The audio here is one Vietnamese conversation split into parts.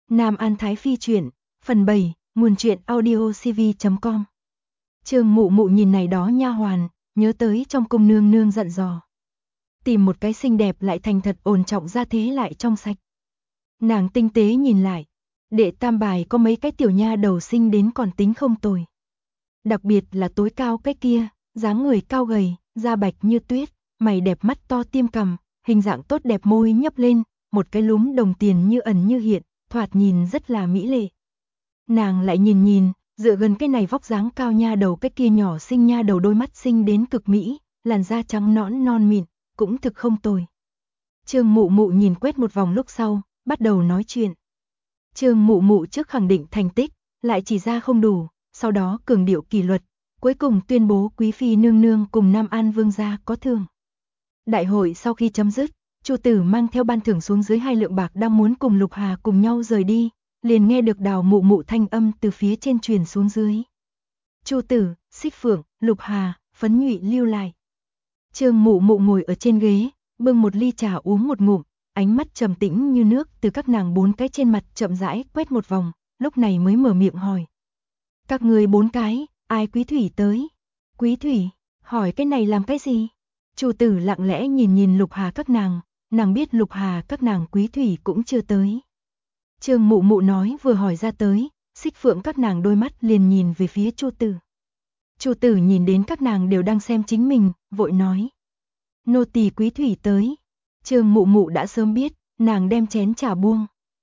Nam An Thái Phi truyện, phần 7, nguồn truyện audiocv.com. Trương Mụ Mụ nhìn này đó nha hoàn, nhớ tới trong cung nương nương dặn dò. Tìm một cái xinh đẹp lại thành thật ổn trọng ra thế lại trong sạch. Nàng tinh tế nhìn lại, đệ tam bài có mấy cái tiểu nha đầu sinh đến còn tính không tồi. Đặc biệt là tối cao cái kia, dáng người cao gầy, da bạch như tuyết, mày đẹp mắt to tiêm cằm, hình dạng tốt đẹp môi nhấp lên, một cái lúm đồng tiền như ẩn như hiện, thoạt nhìn rất là mỹ lệ. Nàng lại nhìn, dựa gần cái này vóc dáng cao nha đầu cái kia nhỏ xinh nha đầu đôi mắt xinh đến cực mỹ, làn da trắng nõn non mịn, cũng thực không tồi. Trương Mụ Mụ nhìn quét một vòng lúc sau, bắt đầu nói chuyện. Trương Mụ Mụ trước khẳng định thành tích, lại chỉ ra không đủ, sau đó cường điệu kỷ luật, cuối cùng tuyên bố quý phi nương nương cùng Nam An vương gia có thưởng. Đại hội sau khi chấm dứt, Chu Tử mang theo ban thưởng xuống dưới 2 lượng bạc đang muốn cùng Lục Hà cùng nhau rời đi, liền nghe được Đào Mụ Mụ thanh âm từ phía trên truyền xuống dưới. Chu Tử, Xích Phượng, Lục Hà, Phấn Nhụy lưu lại. Trương Mụ Mụ ngồi ở trên ghế, bưng một ly trà uống một ngụm, ánh mắt trầm tĩnh như nước từ các nàng 4 cái trên mặt chậm rãi quét một vòng, lúc này mới mở miệng hỏi. Các người 4 cái, ai Quý Thủy tới? Quý Thủy, hỏi cái này làm cái gì? Chu Tử lặng lẽ nhìn Lục Hà các nàng biết Lục Hà các nàng Quý Thủy cũng chưa tới. Trương Mụ Mụ nói vừa hỏi ra tới, Xích Phượng các nàng đôi mắt liền nhìn về phía Chu Tử. Chu Tử nhìn đến các nàng đều đang xem chính mình, vội nói. Nô tỳ Quý Thủy tới. Trương Mụ Mụ đã sớm biết, nàng đem chén trà buông.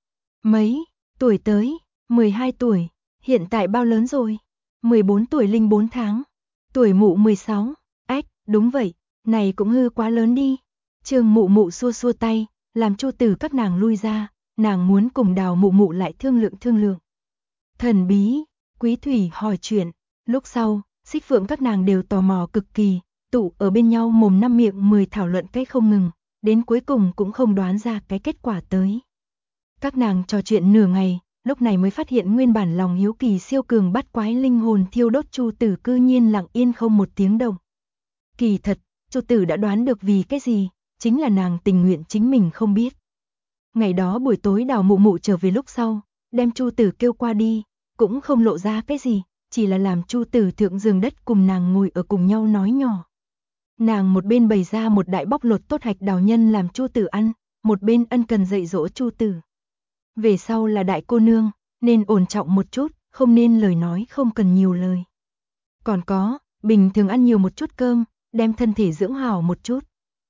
Mấy tuổi tới? 12 tuổi, hiện tại bao lớn rồi? 14 tuổi linh 4 tháng. Tuổi Mụ 16, ách, đúng vậy, này cũng hư quá lớn đi. Trương Mụ Mụ xua tay, làm Chu Tử các nàng lui ra, nàng muốn cùng Đào Mụ Mụ lại thương lượng. Thần bí, Quý Thủy hỏi chuyện, lúc sau, Xích Phượng các nàng đều tò mò cực kỳ, tụ ở bên nhau mồm năm miệng 10 thảo luận cái không ngừng, đến cuối cùng cũng không đoán ra cái kết quả tới. Các nàng trò chuyện nửa ngày, lúc này mới phát hiện nguyên bản lòng hiếu kỳ siêu cường bắt quái linh hồn thiêu đốt Chu Tử cư nhiên lặng yên không một tiếng động. Kỳ thật, Chu Tử đã đoán được vì cái gì, chính là nàng tình nguyện chính mình không biết. Ngày đó buổi tối Đào Mụ Mụ trở về lúc sau, đem Chu Tử kêu qua đi, cũng không lộ ra cái gì, chỉ là làm Chu Tử thượng giường đất cùng nàng ngồi ở cùng nhau nói nhỏ. Nàng một bên bày ra một đại bóc lột tốt hạch đào nhân làm Chu Tử ăn, một bên ân cần dạy dỗ Chu Tử. Về sau là đại cô nương, nên ổn trọng một chút, không nên lời nói không cần nhiều lời. Còn có, bình thường ăn nhiều một chút cơm, đem thân thể dưỡng hảo một chút.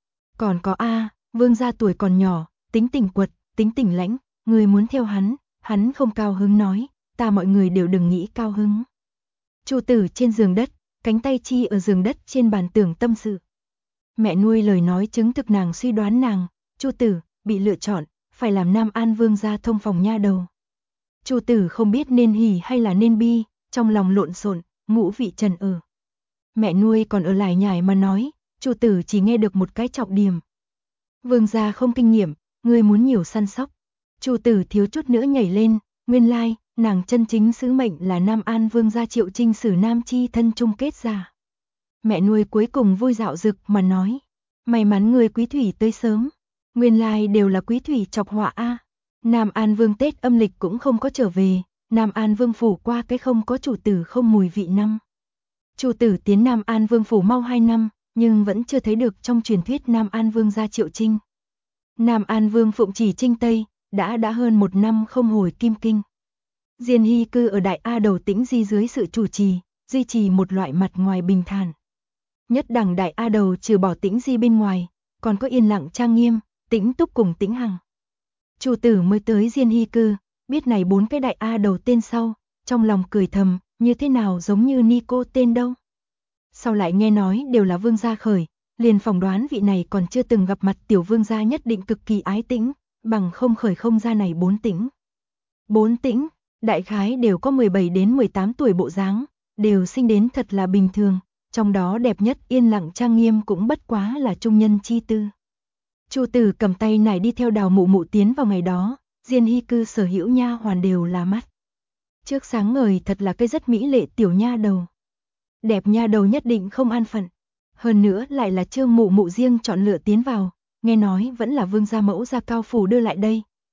Còn có vương gia tuổi còn nhỏ, tính tình quật, tính tình lãnh, người muốn theo hắn không cao hứng nói, ta mọi người đều đừng nghĩ cao hứng. Chu Tử trên giường đất, cánh tay chi ở giường đất trên bàn tưởng tâm sự. Mẹ nuôi lời nói chứng thực nàng suy đoán nàng, Chu Tử bị lựa chọn, phải làm Nam An vương gia thông phòng nha đầu. Chu Tử không biết nên hỉ hay là nên bi, trong lòng lộn xộn, ngũ vị trần ở. Mẹ nuôi còn ở lại nhải mà nói, Chu Tử chỉ nghe được một cái trọng điểm. Vương gia không kinh nghiệm, ngươi muốn nhiều săn sóc. Chu Tử thiếu chút nữa nhảy lên, nguyên lai, nàng chân chính sứ mệnh là Nam An vương gia Triệu Trinh xử nam chi thân chung kết ra. Mẹ nuôi cuối cùng vui dạo dực mà nói, may mắn người Quý Thủy tới sớm, nguyên lai đều là Quý Thủy chọc họa a. Nam An vương Tết âm lịch cũng không có trở về, Nam An vương phủ qua cái không có chủ tử không mùi vị năm. Chu Tử tiến Nam An vương phủ mau 2 năm, nhưng vẫn chưa thấy được trong truyền thuyết Nam An vương gia Triệu Trinh. Nam An vương phụng chỉ Trinh Tây, đã hơn 1 năm không hồi Kim Kinh. Diên Hy cư ở Đại A Đầu Tĩnh Di dưới sự chủ trì, duy trì một loại mặt ngoài bình thản. Nhất đẳng Đại A Đầu trừ bỏ Tĩnh Di bên ngoài, còn có yên lặng trang nghiêm, Tĩnh Túc cùng Tĩnh Hằng. Chu Tử mới tới Diên Hy cư, biết này 4 cái Đại A Đầu tên sau, trong lòng cười thầm, như thế nào giống như Nico tên đâu. Sau lại nghe nói đều là vương gia khởi, liền phỏng đoán vị này còn chưa từng gặp mặt tiểu vương gia nhất định cực kỳ ái Tĩnh, bằng không khởi không ra này 4 Tĩnh. 4 Tĩnh, đại khái đều có 17 đến 18 tuổi bộ dáng, đều sinh đến thật là bình thường, trong đó đẹp nhất yên lặng trang nghiêm cũng bất quá là trung nhân chi tư. Chu Tử cầm tay nải đi theo Đào Mụ Mụ tiến vào ngày đó, Diên Hy cư sở hữu nha hoàn đều là mắt. Trước sáng ngời thật là cái rất mỹ lệ tiểu nha đầu. Đẹp nha đầu nhất định không an phận. Hơn nữa lại là Trương Mụ Mụ riêng chọn lựa tiến vào, nghe nói vẫn là vương gia mẫu gia cao phủ đưa lại đây,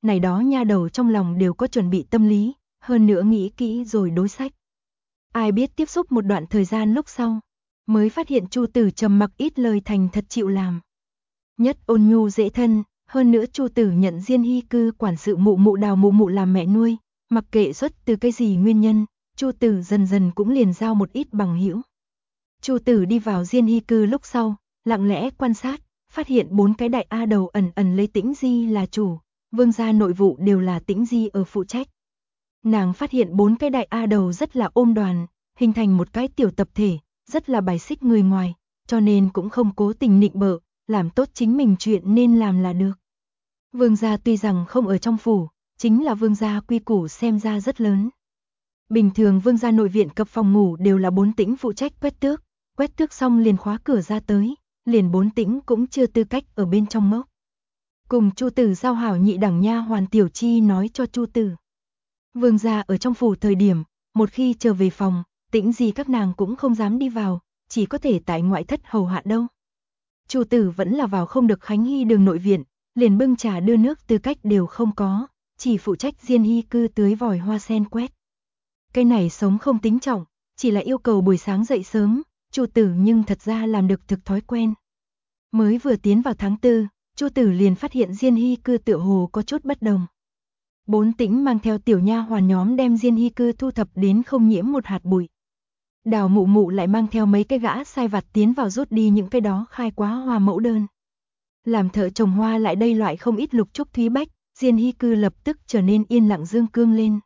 này đó nha đầu trong lòng đều có chuẩn bị tâm lý, hơn nữa nghĩ kỹ rồi đối sách. Ai biết tiếp xúc một đoạn thời gian lúc sau, mới phát hiện Chu Tử trầm mặc ít lời thành thật chịu làm. Nhất ôn nhu dễ thân, hơn nữa Chu Tử nhận Diên Hy Cư quản sự mụ mụ Đào mụ mụ làm mẹ nuôi, mặc kệ xuất từ cái gì nguyên nhân, Chu Tử dần dần cũng liền giao một ít bằng hữu. Chu Tử đi vào Diên Hy Cư lúc sau, lặng lẽ quan sát, phát hiện 4 cái đại A đầu ẩn ẩn lấy Tĩnh Di là chủ, vương gia nội vụ đều là Tĩnh Di ở phụ trách. Nàng phát hiện 4 cái đại A đầu rất là ôm đoàn, hình thành một cái tiểu tập thể, rất là bài xích người ngoài, cho nên cũng không cố tình nịnh bợ, làm tốt chính mình chuyện nên làm là được. Vương gia tuy rằng không ở trong phủ, chính là vương gia quy củ xem ra rất lớn. Bình thường vương gia nội viện cập phòng ngủ đều là 4 Tĩnh phụ trách quét tước xong liền khóa cửa ra tới, liền 4 Tĩnh cũng chưa tư cách ở bên trong ngốc. Cùng Chu Tử giao hảo nhị đẳng nha hoàn Tiểu Chi nói cho Chu Tử. Vương gia ở trong phủ thời điểm, một khi trở về phòng, Tĩnh gì các nàng cũng không dám đi vào, chỉ có thể tại ngoại thất hầu hạ đâu. Chu Tử vẫn là vào không được Khánh Hy đường nội viện, liền bưng trà đưa nước tư cách đều không có, chỉ phụ trách Diên Hy Cư tưới vòi hoa sen quét. Cái này sống không tính trọng, chỉ là yêu cầu buổi sáng dậy sớm, Chu Tử nhưng thật ra làm được thực thói quen. Mới vừa tiến vào tháng 4, Chu Tử liền phát hiện Diên Hy Cư tựa hồ có chút bất đồng. 4 Tĩnh mang theo tiểu nha hoàn nhóm đem Diên Hy Cư thu thập đến không nhiễm một hạt bụi. Đào mụ mụ lại mang theo mấy cái gã sai vặt tiến vào rút đi những cái đó khai quá hoa mẫu đơn. Làm thợ trồng hoa lại đây loại không ít lục trúc thúy bách, Diên Hy Cư lập tức trở nên yên lặng dương cương lên.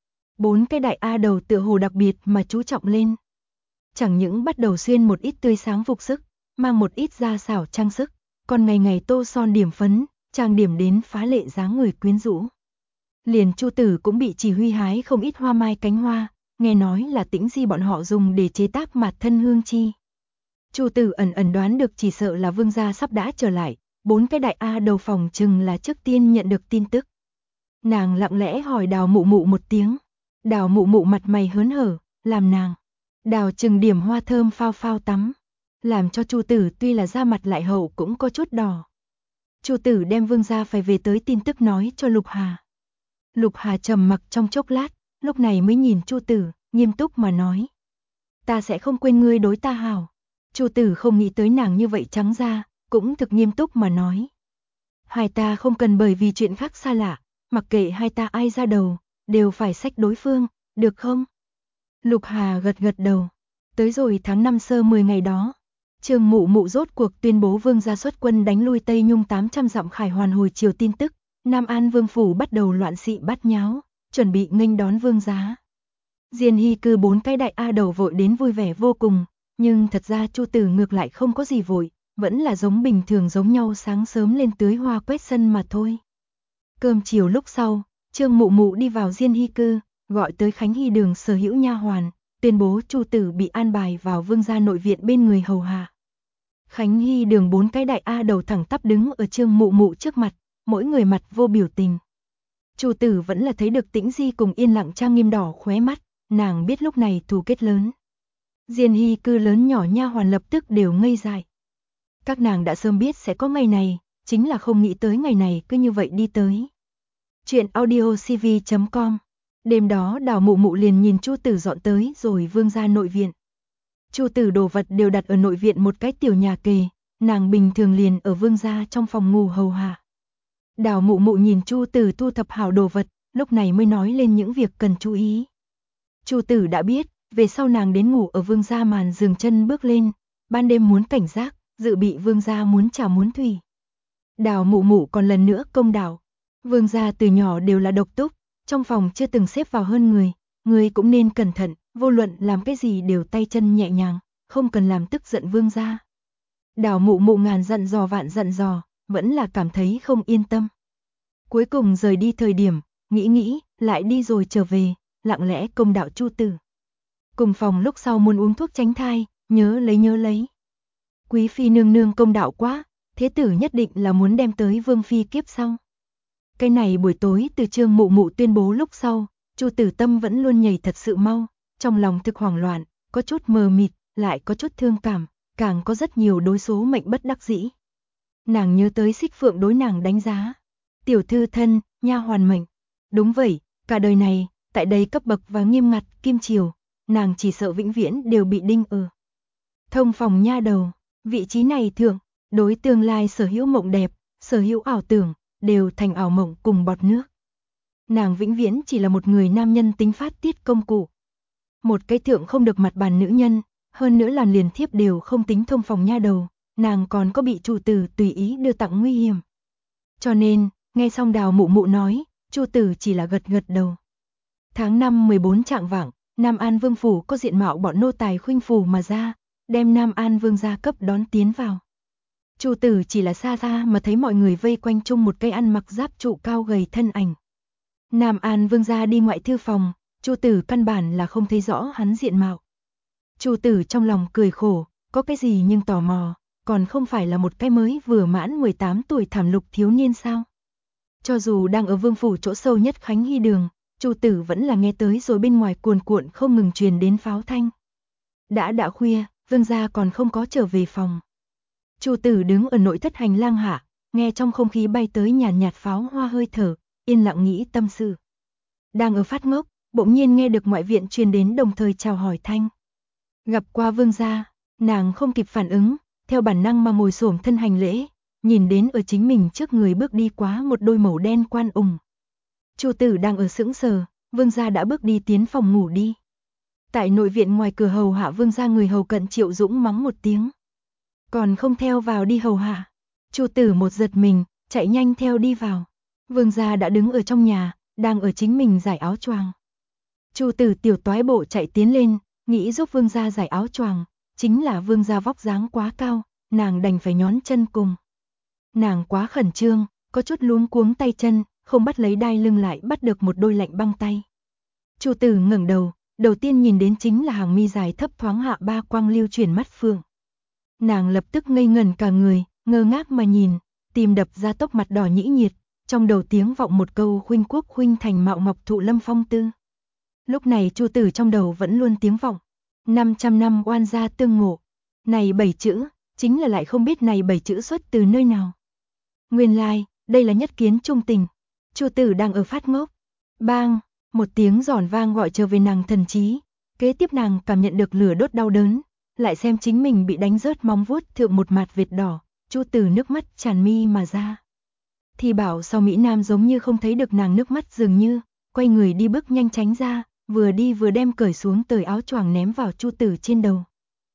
4 cái đại A đầu tựa hồ đặc biệt mà chú trọng lên. Chẳng những bắt đầu xuyên một ít tươi sáng phục sức, mang một ít gia xảo trang sức, còn ngày ngày tô son điểm phấn, trang điểm đến phá lệ dáng người quyến rũ. Liền Chu Tử cũng bị chỉ huy hái không ít hoa mai cánh hoa, nghe nói là Tĩnh Di bọn họ dùng để chế tác mạt thân hương chi. Chu Tử ẩn ẩn đoán được chỉ sợ là vương gia sắp đã trở lại, 4 cái đại A đầu phòng chừng là trước tiên nhận được tin tức. Nàng lặng lẽ hỏi Đào mụ mụ một tiếng, Đào mụ mụ mặt mày hớn hở, làm nàng. Đào chừng điểm hoa thơm phao phao tắm, làm cho Chu Tử tuy là da mặt lại hậu cũng có chút đỏ. Chu Tử đem vương gia phải về tới tin tức nói cho Lục Hà. Lục Hà trầm mặc trong chốc lát, lúc này mới nhìn Chu Tử, nghiêm túc mà nói. Ta sẽ không quên ngươi đối ta hảo. Chu Tử không nghĩ tới nàng như vậy trắng ra, cũng thực nghiêm túc mà nói. Hai ta không cần bởi vì chuyện khác xa lạ, mặc kệ hai ta ai ra đầu, đều phải xách đối phương, được không? Lục Hà gật gật đầu. Tới rồi tháng 5 sơ 10 ngày đó, Trương Mụ Mụ rốt cuộc tuyên bố vương gia xuất quân đánh lui Tây Nhung 800 dặm khải hoàn hồi chiều tin tức. Nam An Vương phủ bắt đầu loạn xị bát nháo, chuẩn bị nghênh đón vương giá. Diên Hy Cư 4 cái đại A đầu vội đến vui vẻ vô cùng, nhưng thật ra Chu Tử ngược lại không có gì vội, vẫn là giống bình thường giống nhau sáng sớm lên tưới hoa quét sân mà thôi. Cơm chiều lúc sau, Trương Mụ Mụ đi vào Diên Hy Cư, gọi tới Khánh Hy đường sở hữu nha hoàn, tuyên bố Chu Tử bị an bài vào vương gia nội viện bên người hầu hạ. Khánh Hy đường 4 cái đại A đầu thẳng tắp đứng ở Trương Mụ Mụ trước mặt, mỗi người mặt vô biểu tình. Chu Tử vẫn là thấy được Tĩnh Di cùng yên lặng trang nghiêm đỏ khóe mắt, nàng biết lúc này thù kết lớn. Diên Hy Cư lớn nhỏ nha hoàn lập tức đều ngây dại. Các nàng đã sớm biết sẽ có ngày này, chính là không nghĩ tới ngày này cứ như vậy đi tới. Chuyện audiocv.com. Đêm đó Đào Mụ Mụ liền nhìn Chu Tử dọn tới rồi vương gia nội viện. Chu Tử đồ vật đều đặt ở nội viện một cái tiểu nhà kề, nàng bình thường liền ở vương gia trong phòng ngủ hầu hạ. Đào Mụ Mụ nhìn Chu Tử thu thập hảo đồ vật, lúc này mới nói lên những việc cần chú ý. Chu Tử đã biết, về sau nàng đến ngủ ở vương gia màn giường chân bước lên, ban đêm muốn cảnh giác, dự bị vương gia muốn trà muốn thủy. Đào Mụ Mụ còn lần nữa công đạo, vương gia từ nhỏ đều là độc túc, trong phòng chưa từng xếp vào hơn người cũng nên cẩn thận, vô luận làm cái gì đều tay chân nhẹ nhàng, không cần làm tức giận vương gia. Đào Mụ Mụ ngàn dặn dò vạn dặn dò, vẫn là cảm thấy không yên tâm. Cuối cùng rời đi thời điểm, nghĩ, lại đi rồi trở về, lặng lẽ công đạo Chu Tử. Cùng phòng lúc sau muốn uống thuốc tránh thai, nhớ lấy. Quý phi nương nương công đạo quá, thế tử nhất định là muốn đem tới vương phi kiếp sau. Cái này buổi tối từ Trương Mụ Mụ tuyên bố lúc sau, Chu Tử tâm vẫn luôn nhảy thật sự mau, trong lòng thực hoảng loạn, có chút mờ mịt, lại có chút thương cảm, càng có rất nhiều đối số mệnh bất đắc dĩ. Nàng nhớ tới Xích Phượng đối nàng đánh giá. Tiểu thư thân, nha hoàn mệnh. Đúng vậy, cả đời này, tại đây cấp bậc và nghiêm ngặt kim triều, nàng chỉ sợ vĩnh viễn đều bị đinh ở thông phòng nha đầu, vị trí này thượng, đối tương lai sở hữu mộng đẹp, sở hữu ảo tưởng, đều thành ảo mộng cùng bọt nước. Nàng vĩnh viễn chỉ là một người nam nhân tính phát tiết công cụ. Một cái thượng không được mặt bàn nữ nhân, hơn nữa làm liền thiếp đều không tính thông phòng nha đầu, nàng còn có bị chủ tử tùy ý đưa tặng nguy hiểm. Cho nên, nghe xong Đào mụ mụ nói, chủ tử chỉ là gật gật đầu. Tháng 5 14 trạng vạng, Nam An Vương phủ có diện mạo bọn nô tài khuynh phủ mà ra, đem Nam An Vương gia cấp đón tiến vào. Chủ tử chỉ là xa xa mà thấy mọi người vây quanh chung một cây ăn mặc giáp trụ cao gầy thân ảnh. Nam An Vương gia đi ngoại thư phòng, chủ tử căn bản là không thấy rõ hắn diện mạo. Chủ tử trong lòng cười khổ, có cái gì nhưng tò mò, còn không phải là một cái mới vừa mãn 18 tuổi thảm lục thiếu niên sao? Cho dù đang ở vương phủ chỗ sâu nhất Khánh Hy đường, chủ tử vẫn là nghe tới rồi bên ngoài cuồn cuộn không ngừng truyền đến pháo thanh. Đã khuya, vương gia còn không có trở về phòng. Chủ tử đứng ở nội thất hành lang hạ, nghe trong không khí bay tới nhàn nhạt pháo hoa hơi thở, yên lặng nghĩ tâm sự. Đang ở phát ngốc, bỗng nhiên nghe được ngoại viện truyền đến đồng thời chào hỏi thanh. Gặp qua vương gia, nàng không kịp phản ứng, theo bản năng mà ngồi xổm thân hành lễ, nhìn đến ở chính mình trước người bước đi quá một đôi màu đen quan ủng. Chủ tử đang ở sững sờ, vương gia đã bước đi tiến phòng ngủ đi. Tại nội viện ngoài cửa hầu hạ vương gia người hầu cận Triệu Dũng mắng một tiếng. Còn không theo vào đi hầu hạ. Chủ tử một giật mình, chạy nhanh theo đi vào. Vương gia đã đứng ở trong nhà, đang ở chính mình giải áo choàng. Chủ tử tiểu toái bộ chạy tiến lên, nghĩ giúp vương gia giải áo choàng, chính là vương gia vóc dáng quá cao, nàng đành phải nhón chân cùng. Nàng quá khẩn trương, có chút luống cuống tay chân, không bắt lấy đai lưng lại bắt được một đôi lạnh băng tay. Chủ tử ngẩng đầu, đầu tiên nhìn đến chính là hàng mi dài thấp thoáng hạ ba quang lưu chuyển mắt phượng. Nàng lập tức ngây ngẩn cả người, ngơ ngác mà nhìn, tim đập ra tốc mặt đỏ nhĩ nhiệt, trong đầu tiếng vọng một câu khuynh quốc khuynh thành mạo ngọc thụ lâm phong tư. Lúc này chủ tử trong đầu vẫn luôn tiếng vọng, 500 năm oan gia tương ngộ. Này 7 chữ, chính là lại không biết này 7 chữ xuất từ nơi nào. Nguyên lai, đây là nhất kiến trung tình. Chủ tử đang ở phát ngốc. Bang, một tiếng giòn vang gọi trở về nàng thần trí. Kế tiếp nàng cảm nhận được lửa đốt đau đớn, lại xem chính mình bị đánh rớt móng vuốt thượng một mạt vệt đỏ, chủ tử nước mắt tràn mi mà ra. Thì bảo sau Mỹ Nam giống như không thấy được nàng nước mắt dường như, quay người đi bước nhanh tránh ra, vừa đi vừa đem cởi xuống tời áo choàng ném vào chủ tử trên đầu.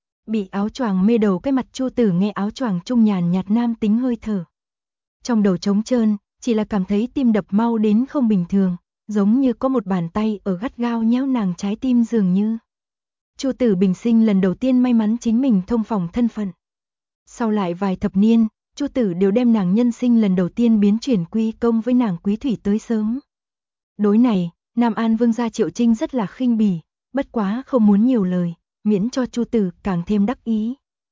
Bị áo choàng mê đầu cái mặt chủ tử nghe áo choàng trung nhàn nhạt nam tính hơi thở. Trong đầu trống trơn, chỉ là cảm thấy tim đập mau đến không bình thường, giống như có một bàn tay ở gắt gao nhéo nàng trái tim dường như. Chủ tử bình sinh lần đầu tiên may mắn chính mình thông phòng thân phận. Sau lại vài thập niên, chủ tử đều đem nàng nhân sinh lần đầu tiên biến chuyển quy công với nàng quý thủy tới sớm. Đối này, Nam An Vương gia Triệu Trinh rất là khinh bỉ, bất quá không muốn nhiều lời, miễn cho chủ tử càng thêm đắc ý.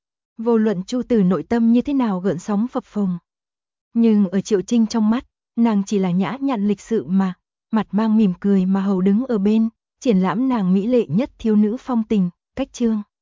Vô luận chủ tử nội tâm như thế nào gợn sóng phập phồng. Nhưng ở Triệu Trinh trong mắt, nàng chỉ là nhã nhặn lịch sự mà, mặt mang mỉm cười mà hầu đứng ở bên, triển lãm nàng mỹ lệ nhất thiếu nữ phong tình, cách chương.